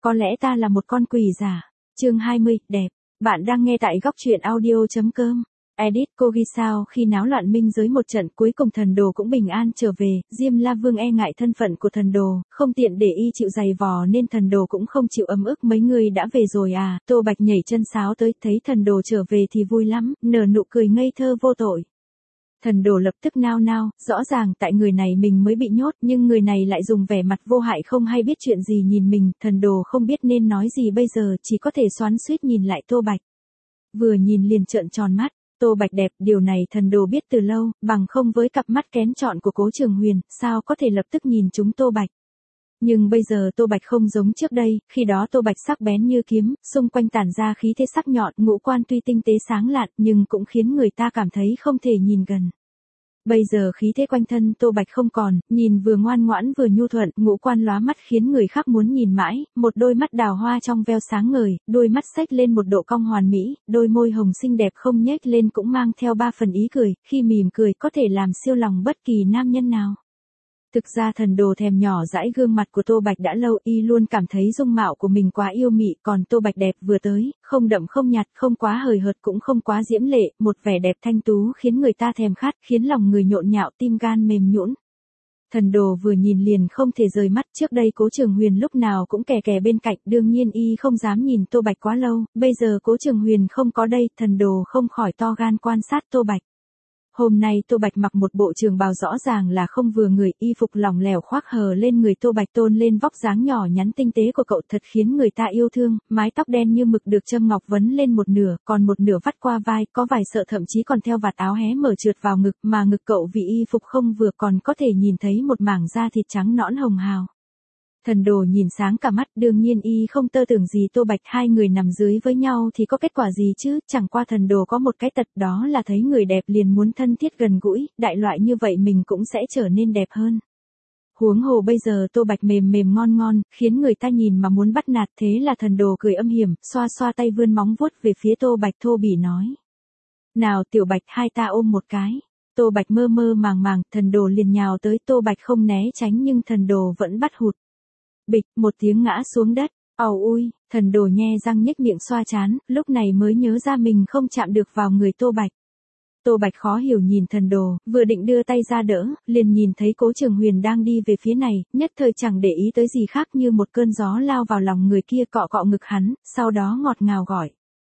Có lẽ ta là một con quỷ giả. Chương 20, đẹp. Bạn đang nghe tại góc truyện audio.com. Edit Kogi sao khi náo loạn minh giới một trận cuối cùng thần đồ cũng bình an trở về, Diêm La Vương e ngại thân phận của thần đồ, không tiện để y chịu giày vò nên thần đồ cũng không chịu ấm ức mấy người đã về rồi à, Tô Bạch nhảy chân sáo tới thấy thần đồ trở về thì vui lắm, nở nụ cười ngây thơ vô tội. Thần đồ lập tức nao nao, rõ ràng tại người này mình mới bị nhốt nhưng người này lại dùng vẻ mặt vô hại không hay biết chuyện gì nhìn mình, thần đồ không biết nên nói gì bây giờ chỉ có thể xoắn xuýt nhìn lại Tô Bạch. Vừa nhìn liền trợn tròn mắt. Tô Bạch đẹp, điều này thần đồ biết từ lâu, bằng không với cặp mắt kén chọn của Cố Trường Huyền, sao có thể lập tức nhìn trúng Tô Bạch. Nhưng bây giờ Tô Bạch không giống trước đây, khi đó Tô Bạch sắc bén như kiếm, xung quanh tản ra khí thế sắc nhọn, ngũ quan tuy tinh tế sáng lạn, nhưng cũng khiến người ta cảm thấy không thể nhìn gần. Bây giờ khí thế quanh thân Tô Bạch không còn, nhìn vừa ngoan ngoãn vừa nhu thuận, ngũ quan lóa mắt khiến người khác muốn nhìn mãi, một đôi mắt đào hoa trong veo sáng ngời, đôi mắt xếch lên một độ cong hoàn mỹ, đôi môi hồng xinh đẹp không nhếch lên cũng mang theo ba phần ý cười, khi mỉm cười có thể làm siêu lòng bất kỳ nam nhân nào. Thực ra thần đồ thèm nhỏ dãi gương mặt của Tô Bạch đã lâu, y luôn cảm thấy dung mạo của mình quá yêu mị, còn Tô Bạch đẹp vừa tới, không đậm không nhạt, không quá hời hợt cũng không quá diễm lệ, một vẻ đẹp thanh tú khiến người ta thèm khát, khiến lòng người nhộn nhạo tim gan mềm nhũn. Thần đồ vừa nhìn liền không thể rời mắt, trước đây Cố Trường Huyền lúc nào cũng kè kè bên cạnh, đương nhiên y không dám nhìn Tô Bạch quá lâu, bây giờ Cố Trường Huyền không có đây, thần đồ không khỏi to gan quan sát Tô Bạch. Hôm nay Tô Bạch mặc một bộ trường bào rõ ràng là không vừa người, y phục lỏng lẻo khoác hờ lên người Tô Bạch tôn lên vóc dáng nhỏ nhắn tinh tế của cậu thật khiến người ta yêu thương, mái tóc đen như mực được châm ngọc vấn lên một nửa, còn một nửa vắt qua vai, có vài sợi thậm chí còn theo vạt áo hé mở trượt vào ngực, mà ngực cậu vì y phục không vừa còn có thể nhìn thấy một mảng da thịt trắng nõn hồng hào. Thần đồ nhìn sáng cả mắt, đương nhiên y không tơ tưởng gì Tô Bạch, hai người nằm dưới với nhau thì có kết quả gì chứ, chẳng qua thần đồ có một cái tật đó là thấy người đẹp liền muốn thân thiết gần gũi, đại loại như vậy mình cũng sẽ trở nên đẹp hơn. Huống hồ bây giờ Tô Bạch mềm mềm ngon ngon, khiến người ta nhìn mà muốn bắt nạt, thế là thần đồ cười âm hiểm, xoa xoa tay vươn móng vuốt về phía Tô Bạch thô bỉ nói. Nào Tiểu Bạch, hai ta ôm một cái. Tô Bạch mơ mơ màng màng, thần đồ liền nhào tới, Tô Bạch không né tránh nhưng thần đồ vẫn bắt hụt. Bịch, một tiếng ngã xuống đất, ầu ui, thần đồ nhe răng nhếch miệng xoa trán, lúc này mới nhớ ra mình không chạm được vào người Tô Bạch. Tô Bạch khó hiểu nhìn thần đồ, vừa định đưa tay ra đỡ, liền nhìn thấy Cố Trường Huyền đang đi về phía này, nhất thời chẳng để ý tới gì khác như một cơn gió lao vào lòng người kia cọ cọ ngực hắn, sau đó ngọt ngào gọi.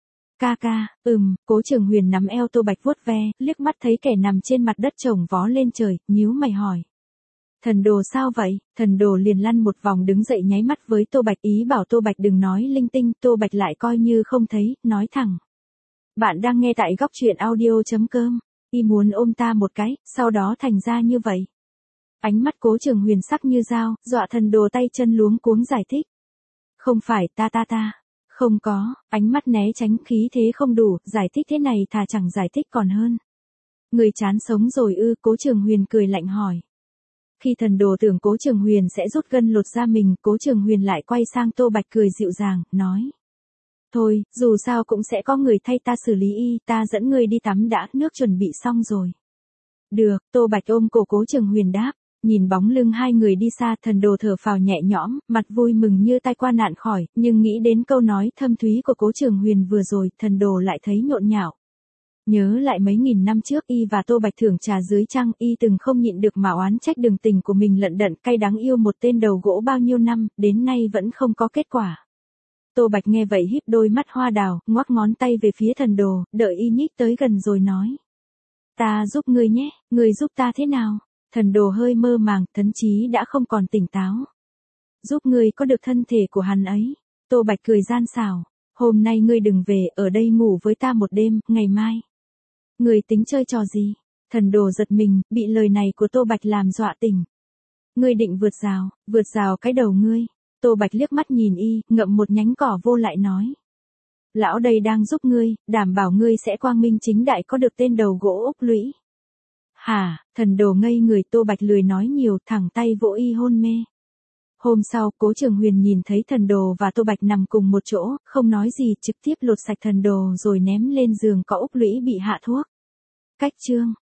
Ca ca, Cố Trường Huyền nắm eo Tô Bạch vuốt ve, liếc mắt thấy kẻ nằm trên mặt đất chồng vó lên trời, nhíu mày hỏi. Thần đồ sao vậy? Thần đồ liền lăn một vòng đứng dậy nháy mắt với Tô Bạch ý bảo Tô Bạch đừng nói linh tinh, Tô Bạch lại coi như không thấy, nói thẳng. Bạn đang nghe tại góc truyện audio.com, y muốn ôm ta một cái, sau đó thành ra như vậy. Ánh mắt Cố Trường Huyền sắc như dao, dọa thần đồ tay chân luống cuống giải thích. Không phải ta. Không có, ánh mắt né tránh khí thế không đủ, giải thích thế này thà chẳng giải thích còn hơn. Người chán sống rồi ư? Cố Trường Huyền cười lạnh hỏi. Khi thần đồ tưởng Cố Trường Huyền sẽ rút gân lột da mình, Cố Trường Huyền lại quay sang Tô Bạch cười dịu dàng, nói. Thôi, dù sao cũng sẽ có người thay ta xử lý y, ta dẫn người đi tắm đã, nước chuẩn bị xong rồi. Được, Tô Bạch ôm cổ Cố Trường Huyền đáp, nhìn bóng lưng hai người đi xa, thần đồ thở phào nhẹ nhõm, mặt vui mừng như tai qua nạn khỏi, nhưng nghĩ đến câu nói thâm thúy của Cố Trường Huyền vừa rồi, thần đồ lại thấy nhộn nhạo. Nhớ lại mấy nghìn năm trước y và Tô Bạch thưởng trà dưới trăng, y từng không nhịn được mà oán trách đường tình của mình lận đận cay đắng yêu một tên đầu gỗ bao nhiêu năm, đến nay vẫn không có kết quả. Tô Bạch nghe vậy híp đôi mắt hoa đào, ngoắc ngón tay về phía thần đồ, đợi y nhích tới gần rồi nói. Ta giúp ngươi nhé, ngươi giúp ta thế nào? Thần đồ hơi mơ màng, thậm chí đã không còn tỉnh táo. Giúp ngươi có được thân thể của hắn ấy. Tô Bạch cười gian xảo. Hôm nay ngươi đừng về, ở đây ngủ với ta một đêm, ngày mai. Ngươi tính chơi trò gì? Thần đồ giật mình, bị lời này của Tô Bạch làm dọa tỉnh. Ngươi định vượt rào cái đầu ngươi. Tô Bạch liếc mắt nhìn y, ngậm một nhánh cỏ vô lại nói. Lão đây đang giúp ngươi, đảm bảo ngươi sẽ quang minh chính đại có được tên đầu gỗ ốc lũy. Hả? Thần đồ ngây người, Tô Bạch lười nói nhiều, thẳng tay vỗ y hôn mê. Hôm sau, Cố Trường Huyền nhìn thấy thần đồ và Tô Bạch nằm cùng một chỗ, không nói gì, trực tiếp lột sạch thần đồ rồi ném lên giường có ốc lũy bị hạ thuốc. Cách chương